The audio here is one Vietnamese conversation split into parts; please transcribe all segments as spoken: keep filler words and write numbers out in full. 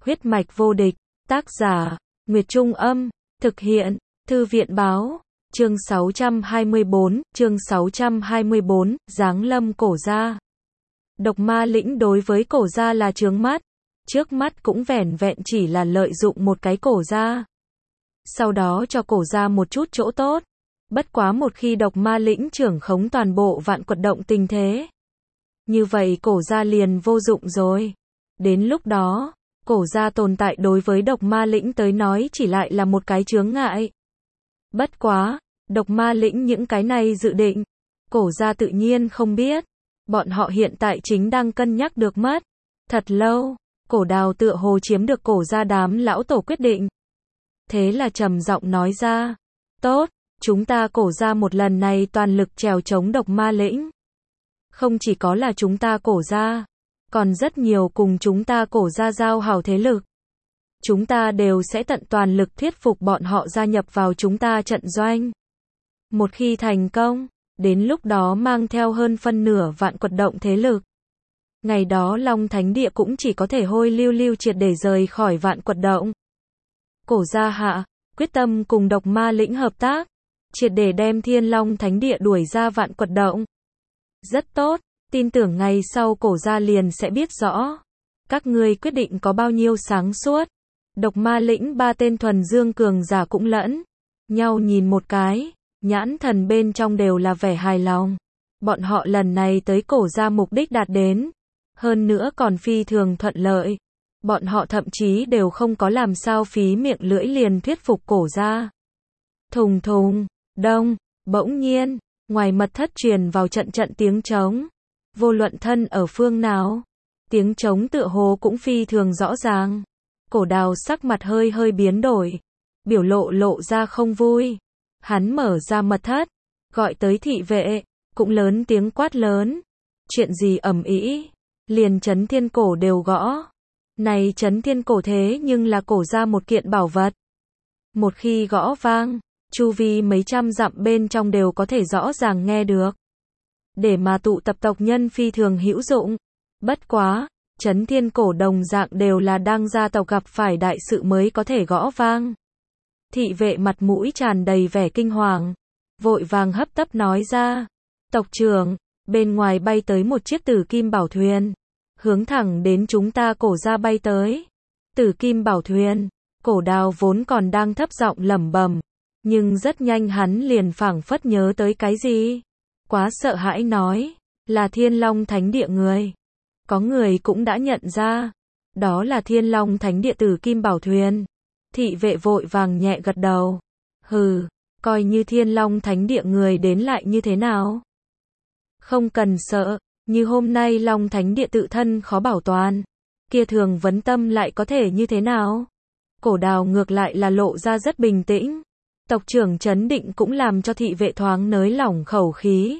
Huyết mạch vô địch, tác giả, Nguyệt Trung Âm, thực hiện, Thư viện Báo, chương sáu trăm hai mươi bốn, chương sáu trăm hai mươi bốn, giáng lâm cổ gia. Độc ma lĩnh đối với cổ gia là chướng mắt, trước mắt cũng vẻn vẹn chỉ là lợi dụng một cái cổ gia. Sau đó cho cổ gia một chút chỗ tốt, bất quá một khi độc ma lĩnh trưởng khống toàn bộ vạn quật động tình thế. Như vậy cổ gia liền vô dụng rồi. Đến lúc đó, cổ gia tồn tại đối với độc ma lĩnh tới nói chỉ lại là một cái chướng ngại. Bất quá, độc ma lĩnh những cái này dự định, cổ gia tự nhiên không biết. Bọn họ hiện tại chính đang cân nhắc được mất. Thật lâu, cổ đào tựa hồ chiếm được cổ gia đám lão tổ quyết định. Thế là trầm giọng nói ra, tốt, chúng ta cổ gia một lần này toàn lực trèo chống độc ma lĩnh. Không chỉ có là chúng ta cổ gia, còn rất nhiều cùng chúng ta cổ gia giao hảo thế lực. Chúng ta đều sẽ tận toàn lực thuyết phục bọn họ gia nhập vào chúng ta trận doanh. Một khi thành công, đến lúc đó mang theo hơn phân nửa vạn quật động thế lực. Ngày đó Long Thánh Địa cũng chỉ có thể hôi lưu lưu triệt để rời khỏi vạn quật động. Cổ gia hạ, quyết tâm cùng độc ma lĩnh hợp tác, triệt để đem Thiên Long Thánh Địa đuổi ra vạn quật động. Rất tốt, tin tưởng ngày sau cổ gia liền sẽ biết rõ. Các ngươi quyết định có bao nhiêu sáng suốt. Độc ma lĩnh ba tên thuần dương cường giả cũng lẫn nhau nhìn một cái, nhãn thần bên trong đều là vẻ hài lòng. Bọn họ lần này tới cổ gia mục đích đạt đến, hơn nữa còn phi thường thuận lợi. Bọn họ thậm chí đều không có làm sao phí miệng lưỡi liền thuyết phục cổ gia. Thùng thùng, đông, bỗng nhiên, ngoài mật thất truyền vào trận trận tiếng trống. Vô luận thân ở phương nào, tiếng trống tựa hồ cũng phi thường rõ ràng. Cổ đào sắc mặt hơi hơi biến đổi, biểu lộ lộ ra không vui. Hắn mở ra mật thất, gọi tới thị vệ, cũng lớn tiếng quát lớn. Chuyện gì ầm ĩ, liền Chấn Thiên Cổ đều gõ. Này Chấn Thiên Cổ thế nhưng là cổ ra một kiện bảo vật. Một khi gõ vang, chu vi mấy trăm dặm bên trong đều có thể rõ ràng nghe được. Để mà tụ tập tộc nhân phi thường hữu dụng. Bất quá, Chấn Thiên Cổ đồng dạng đều là đang gia tộc gặp phải đại sự mới có thể gõ vang. Thị vệ mặt mũi tràn đầy vẻ kinh hoàng, vội vàng hấp tấp nói ra, tộc trưởng, bên ngoài bay tới một chiếc tử kim bảo thuyền, hướng thẳng đến chúng ta cổ gia bay tới. Tử kim bảo thuyền, cổ đào vốn còn đang thấp giọng lẩm bẩm, nhưng rất nhanh hắn liền phảng phất nhớ tới cái gì. Quá sợ hãi nói, là Thiên Long Thánh Địa người. Có người cũng đã nhận ra, đó là Thiên Long Thánh Địa tử kim bảo thuyền. Thị vệ vội vàng nhẹ gật đầu. Hừ, coi như Thiên Long Thánh Địa người đến lại như thế nào? Không cần sợ, như hôm nay Long Thánh Địa tự thân khó bảo toàn, kia Thường Vấn Tâm lại có thể như thế nào? Cổ đào ngược lại là lộ ra rất bình tĩnh. Tộc trưởng trấn định cũng làm cho thị vệ thoáng nới lỏng khẩu khí.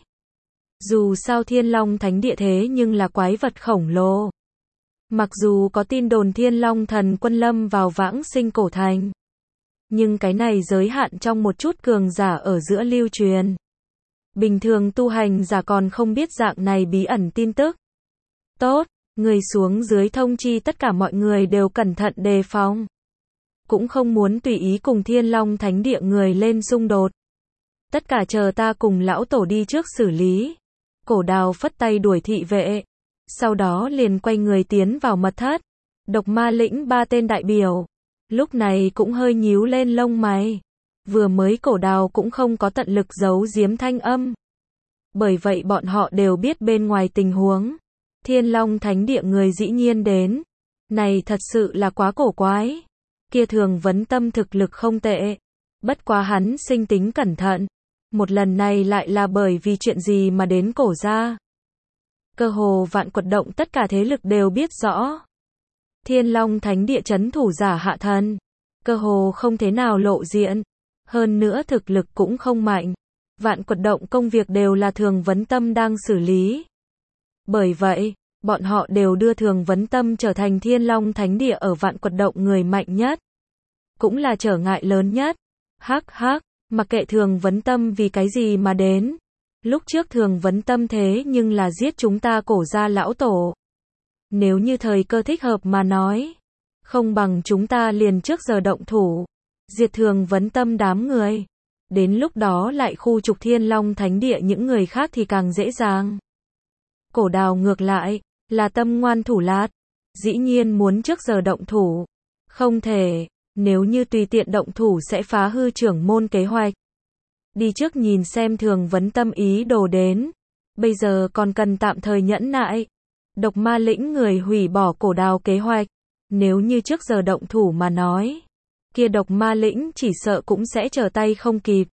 Dù sao Thiên Long Thánh Địa thế nhưng là quái vật khổng lồ. Mặc dù có tin đồn Thiên Long Thần Quân lâm vào vãng sinh cổ thành, nhưng cái này giới hạn trong một chút cường giả ở giữa lưu truyền. Bình thường tu hành giả còn không biết dạng này bí ẩn tin tức. Tốt, người xuống dưới thông chi tất cả mọi người đều cẩn thận đề phòng. Cũng không muốn tùy ý cùng Thiên Long Thánh Địa người lên xung đột. Tất cả chờ ta cùng lão tổ đi trước xử lý. Cổ đào phất tay đuổi thị vệ. Sau đó liền quay người tiến vào mật thất. Độc ma lĩnh ba tên đại biểu. Lúc này cũng hơi nhíu lên lông mày. Vừa mới cổ đào cũng không có tận lực giấu giếm thanh âm. Bởi vậy bọn họ đều biết bên ngoài tình huống. Thiên Long Thánh Địa người dĩ nhiên đến. Này thật sự là quá cổ quái. Kia Thường Vấn Tâm thực lực không tệ. Bất quá hắn sinh tính cẩn thận. Một lần này lại là bởi vì chuyện gì mà đến cổ gia. Cơ hồ vạn quật động tất cả thế lực đều biết rõ. Thiên Long Thánh Địa trấn thủ giả hạ thần. Cơ hồ không thế nào lộ diện. Hơn nữa thực lực cũng không mạnh. Vạn quật động công việc đều là Thường Vấn Tâm đang xử lý. Bởi vậy, bọn họ đều đưa Thường Vấn Tâm trở thành Thiên Long Thánh Địa ở vạn quật động người mạnh nhất. Cũng là trở ngại lớn nhất. Hắc hắc, mặc kệ Thường Vấn Tâm vì cái gì mà đến. Lúc trước Thường Vấn Tâm thế nhưng là giết chúng ta cổ gia lão tổ. Nếu như thời cơ thích hợp mà nói, Không bằng chúng ta liền trước giờ động thủ, diệt Thường Vấn Tâm đám người. Đến lúc đó lại khu trục Thiên Long Thánh Địa những người khác thì càng dễ dàng. Cổ Đào ngược lại, là tâm ngoan thủ lạt. Dĩ nhiên muốn trước giờ động thủ. Không thể, nếu như tùy tiện động thủ sẽ phá hư trưởng môn kế hoạch. Đi trước nhìn xem Thường Vấn Tâm ý đồ đến. Bây giờ còn cần tạm thời nhẫn nại. Độc Ma Lĩnh người hủy bỏ Cổ Đào kế hoạch. Nếu như trước giờ động thủ mà nói, kia Độc Ma Lĩnh chỉ sợ cũng sẽ trở tay không kịp.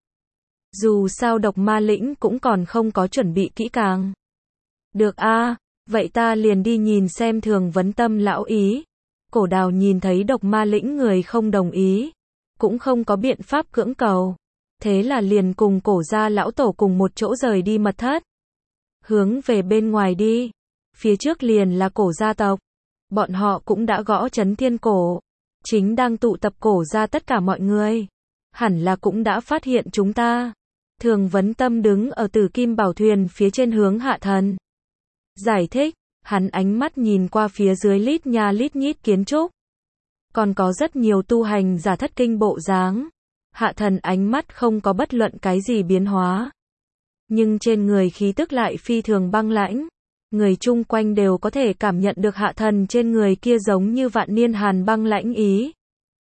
Dù sao Độc Ma Lĩnh cũng còn không có chuẩn bị kỹ càng. Được a, vậy ta liền đi nhìn xem Thường Vấn Tâm lão ý. Cổ Đào nhìn thấy Độc Ma Lĩnh người không đồng ý, cũng không có biện pháp cưỡng cầu. Thế là liền cùng Cổ gia lão tổ cùng một chỗ rời đi mật thất. Hướng về bên ngoài đi. Phía trước liền là Cổ gia tộc. Bọn họ cũng đã gõ trấn thiên cổ. Chính đang tụ tập Cổ gia tất cả mọi người. Hẳn là cũng đã phát hiện chúng ta. Thường Vấn Tâm đứng ở Tử Kim Bảo Thuyền phía trên hướng Hạ Thần. Giải thích, hắn ánh mắt nhìn qua phía dưới lít nha lít nhít kiến trúc. Còn có rất nhiều tu hành giả thất kinh bộ dáng. Hạ Thần ánh mắt không có bất luận cái gì biến hóa. Nhưng trên người khí tức lại phi thường băng lãnh. Người chung quanh đều có thể cảm nhận được Hạ Thần trên người kia giống như vạn niên hàn băng lãnh ý.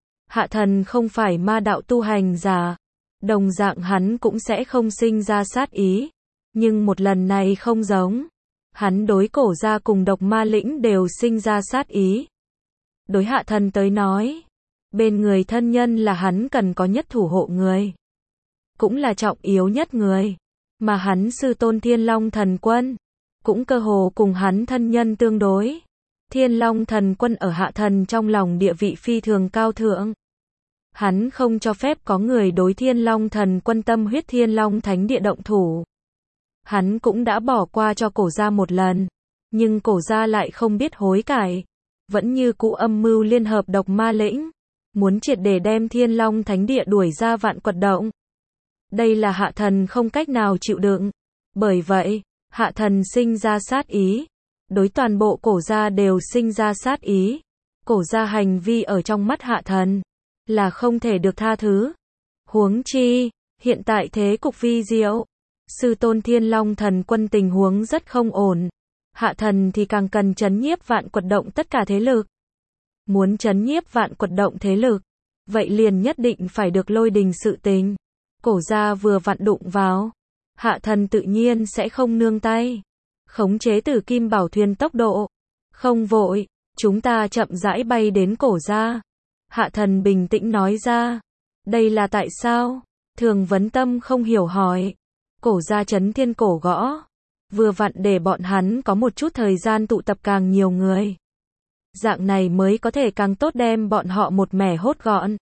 Hạ Thần không phải ma đạo tu hành giả. Đồng dạng hắn cũng sẽ không sinh ra sát ý. Nhưng một lần này không giống. Hắn đối Cổ gia cùng Độc Ma Lĩnh đều sinh ra sát ý. Đối Hạ Thần tới nói, bên người thân nhân là hắn cần có nhất thủ hộ người. Cũng là trọng yếu nhất người. Mà hắn sư tôn Thiên Long Thần Quân, cũng cơ hồ cùng hắn thân nhân tương đối. Thiên Long Thần Quân ở Hạ Thần trong lòng địa vị phi thường cao thượng. Hắn không cho phép có người đối Thiên Long Thần Quân tâm huyết Thiên Long Thánh Địa động thủ. Hắn cũng đã bỏ qua cho Cổ gia một lần, nhưng Cổ gia lại không biết hối cải, vẫn như cũ âm mưu liên hợp Độc Ma Lĩnh, muốn triệt để đem Thiên Long Thánh Địa đuổi ra vạn quật động. Đây là Hạ Thần không cách nào chịu đựng, bởi vậy, Hạ Thần sinh ra sát ý, đối toàn bộ Cổ gia đều sinh ra sát ý. Cổ gia hành vi ở trong mắt Hạ Thần là không thể được tha thứ. Huống chi, hiện tại thế cục vi diệu, sư tôn Thiên Long Thần Quân tình huống rất không ổn. Hạ Thần thì càng cần trấn nhiếp vạn quật động tất cả thế lực. Muốn trấn nhiếp vạn quật động thế lực, vậy liền nhất định phải được lôi đình sự tình. Cổ gia vừa vặn đụng vào, Hạ Thần tự nhiên sẽ không nương tay. Khống chế Tử Kim Bảo Thuyền tốc độ. Không vội, chúng ta chậm rãi bay đến Cổ gia. Hạ Thần bình tĩnh nói ra. Đây là tại sao? Thường Vấn Tâm không hiểu hỏi. Cổ gia trấn thiên cổ gõ. Vừa vặn để bọn hắn có một chút thời gian tụ tập càng nhiều người. Dạng này mới có thể càng tốt đem bọn họ một mẻ hốt gọn.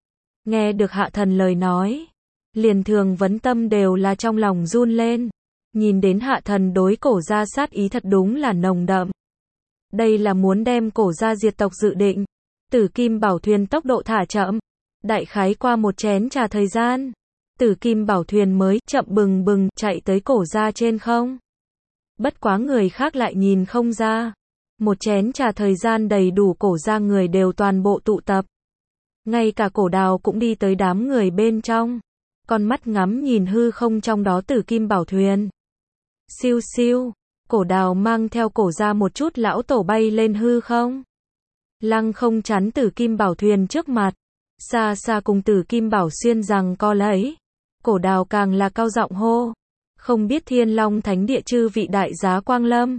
Nghe được Hạ Thần lời nói, liền Thường Vấn Tâm đều là trong lòng run lên. Nhìn đến Hạ Thần đối Cổ gia sát ý thật đúng là nồng đậm. Đây là muốn đem Cổ gia diệt tộc dự định. Tử Kim Bảo Thuyền tốc độ thả chậm. Đại khái qua một chén trà thời gian, Tử Kim Bảo Thuyền mới chậm bừng bừng chạy tới Cổ gia trên không. Bất quá người khác lại nhìn không ra. Một chén trà thời gian đầy đủ Cổ gia người đều toàn bộ tụ tập. Ngay cả Cổ Đào cũng đi tới đám người bên trong. Con mắt ngắm nhìn hư không trong đó Tử Kim Bảo Thuyền. Siêu siêu, Cổ Đào mang theo Cổ gia một chút lão tổ bay lên hư không. Lăng không chắn Tử Kim Bảo Thuyền trước mặt. Xa xa cùng Tử Kim Bảo Xuyên rằng co lấy. Cổ Đào càng là cao giọng hô. Không biết Thiên Long Thánh Địa chư vị đại giá quang lâm.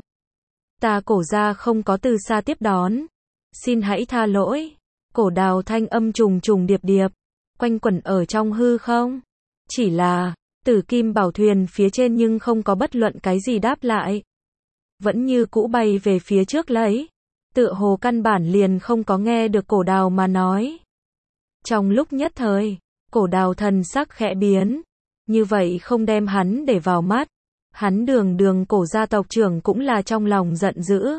Ta Cổ gia không có từ xa tiếp đón. Xin hãy tha lỗi. Cổ Đào thanh âm trùng trùng điệp điệp. Quanh quẩn ở trong hư không. Chỉ là, Tử Kim Bảo Thuyền phía trên nhưng không có bất luận cái gì đáp lại. Vẫn như cũ bay về phía trước lấy. Tựa hồ căn bản liền không có nghe được Cổ Đào mà nói. Trong lúc nhất thời, Cổ Đào thần sắc khẽ biến. Như vậy không đem hắn để vào mắt. Hắn đường đường Cổ gia tộc trưởng cũng là trong lòng giận dữ.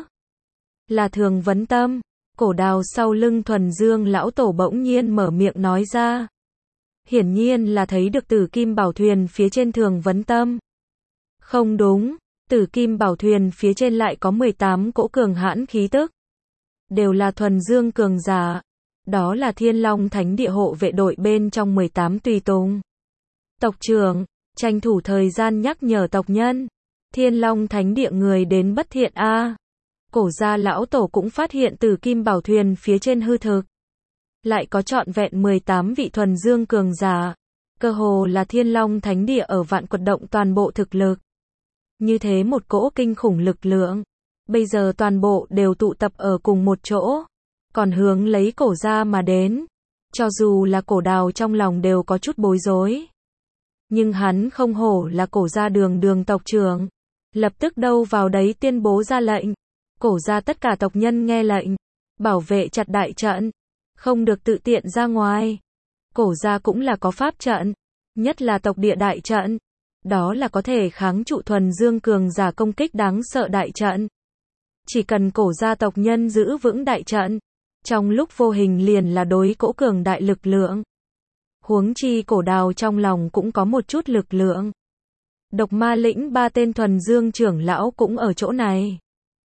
Là Thường Vấn Tâm. Cổ Đào sau lưng Thuần Dương lão tổ bỗng nhiên mở miệng nói ra. Hiển nhiên là thấy được Tử Kim Bảo Thuyền phía trên Thường Vấn Tâm. Không đúng, Tử Kim Bảo Thuyền phía trên lại có mười tám cỗ cường hãn khí tức. đều là thuần dương cường giả. Đó là Thiên Long Thánh Địa hộ vệ đội bên trong mười tám tùy tùng. Tộc trưởng, tranh thủ thời gian nhắc nhở tộc nhân. Thiên Long Thánh Địa người đến bất thiện a. Cổ gia lão tổ cũng phát hiện Tử Kim Bảo Thuyền phía trên hư thực. Lại có trọn vẹn mười tám vị thuần dương cường giả. Cơ hồ là Thiên Long Thánh Địa ở vạn quật động toàn bộ thực lực. Như thế một cỗ kinh khủng lực lượng. Bây giờ toàn bộ đều tụ tập ở cùng một chỗ. Còn hướng lấy cổ gia mà đến. Cho dù là cổ đào trong lòng đều có chút bối rối. Nhưng hắn không hổ là cổ gia đường đường tộc trưởng. Lập tức đâu vào đấy tuyên bố ra lệnh. Cổ gia tất cả tộc nhân nghe lệnh. Bảo vệ chặt đại trận. Không được tự tiện ra ngoài. Cổ gia cũng là có pháp trận. Nhất là tộc địa đại trận. Đó là có thể kháng trụ thuần dương cường giả công kích đáng sợ đại trận. Chỉ cần cổ gia tộc nhân giữ vững đại trận. Trong lúc vô hình liền là đối cỗ cường đại lực lượng. Huống chi cổ đào trong lòng cũng có một chút lực lượng. Độc ma lĩnh ba tên thuần dương trưởng lão cũng ở chỗ này.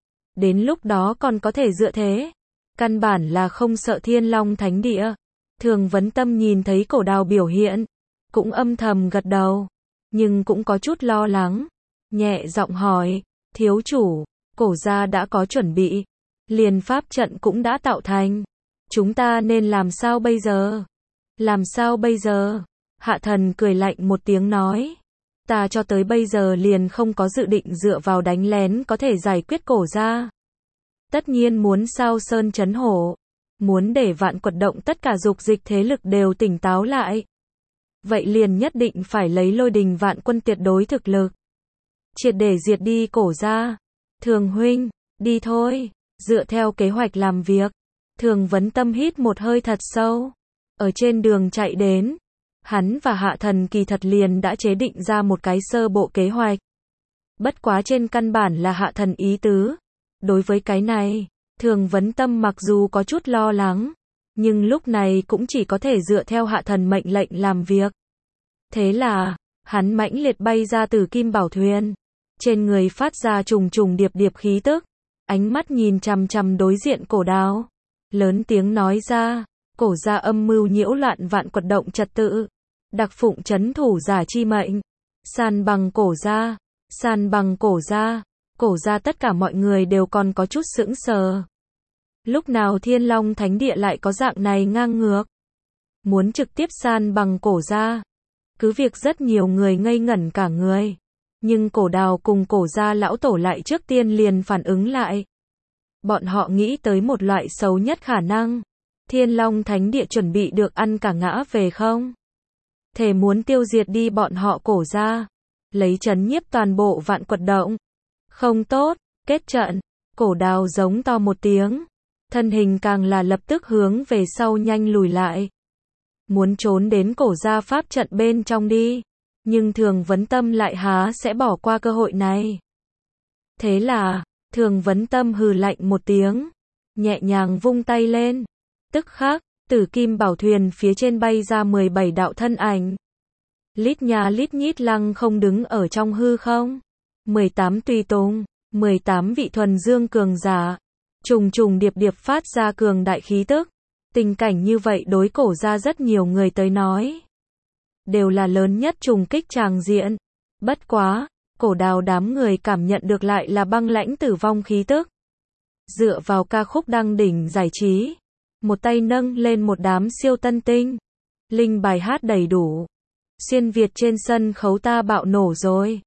Đến lúc đó còn có thể dựa thế. Căn bản là không sợ Thiên Long Thánh Địa. Thường Vấn Tâm nhìn thấy cổ đào biểu hiện. Cũng âm thầm gật đầu. Nhưng cũng có chút lo lắng. Nhẹ giọng hỏi. Thiếu chủ, cổ gia đã có chuẩn bị. Liền pháp trận cũng đã tạo thành. Chúng ta nên làm sao bây giờ? Làm sao bây giờ? Hạ thần cười lạnh một tiếng nói. Ta cho tới bây giờ liền không có dự định dựa vào đánh lén có thể giải quyết cổ gia. Tất nhiên muốn sao sơn chấn hổ. Muốn để vạn quật động tất cả dục dịch thế lực đều tỉnh táo lại. Vậy liền nhất định phải lấy lôi đình vạn quân tuyệt đối thực lực. Triệt để diệt đi cổ gia. Thường huynh, đi thôi. Dựa theo kế hoạch làm việc. Thường Vấn Tâm hít một hơi thật sâu. Ở trên đường chạy đến. Hắn và Hạ Thần kỳ thật liền đã chế định ra một cái sơ bộ kế hoạch. Bất quá trên căn bản là Hạ Thần ý tứ. Đối với cái này, Thường Vấn Tâm mặc dù có chút lo lắng. Nhưng lúc này cũng chỉ có thể dựa theo Hạ Thần mệnh lệnh làm việc. Thế là, hắn mãnh liệt bay ra từ Kim Bảo Thuyền. Trên người phát ra trùng trùng điệp điệp khí tức. Ánh mắt nhìn chằm chằm đối diện cổ đào. Lớn tiếng nói ra, cổ gia âm mưu nhiễu loạn vạn quật động trật tự. Đặc phụng chấn thủ giả chi mệnh. San bằng cổ gia, san bằng cổ gia. Cổ gia tất cả mọi người đều còn có chút sững sờ. Lúc nào Thiên Long Thánh Địa lại có dạng này ngang ngược. Muốn trực tiếp san bằng cổ gia. Cứ việc rất nhiều người ngây ngẩn cả người. Nhưng cổ đào cùng cổ gia lão tổ lại trước tiên liền phản ứng lại. Bọn họ nghĩ tới một loại xấu nhất khả năng. Thiên Long Thánh Địa chuẩn bị được ăn cả ngã về không? Thể muốn tiêu diệt đi bọn họ cổ gia. Lấy trấn nhiếp toàn bộ vạn quật động. Không tốt, kết trận. Cổ đào giống to một tiếng. Thân hình càng là lập tức hướng về sau nhanh lùi lại. Muốn trốn đến cổ gia pháp trận bên trong đi. Nhưng Thường Vấn Tâm lại há sẽ bỏ qua cơ hội này. Thế là, Thường Vấn Tâm hừ lạnh một tiếng. Nhẹ nhàng vung tay lên. Tức khắc, Tử Kim Bảo Thuyền phía trên bay ra mười bảy đạo thân ảnh. Lít nhà lít nhít lăng không đứng ở trong hư không. mười tám tùy tùng, mười tám vị thuần dương cường giả. Trùng trùng điệp điệp phát ra cường đại khí tức. Tình cảnh như vậy đối cổ ra rất nhiều người tới nói. Đều là lớn nhất trùng kích tràng diện. Bất quá, cổ đào đám người cảm nhận được lại là băng lãnh tử vong khí tức. Dựa vào ca khúc đăng đỉnh giải trí. Một tay nâng lên một đám siêu tân tinh. Linh bài hát đầy đủ. Xuyên Việt trên sân khấu ta bạo nổ rồi.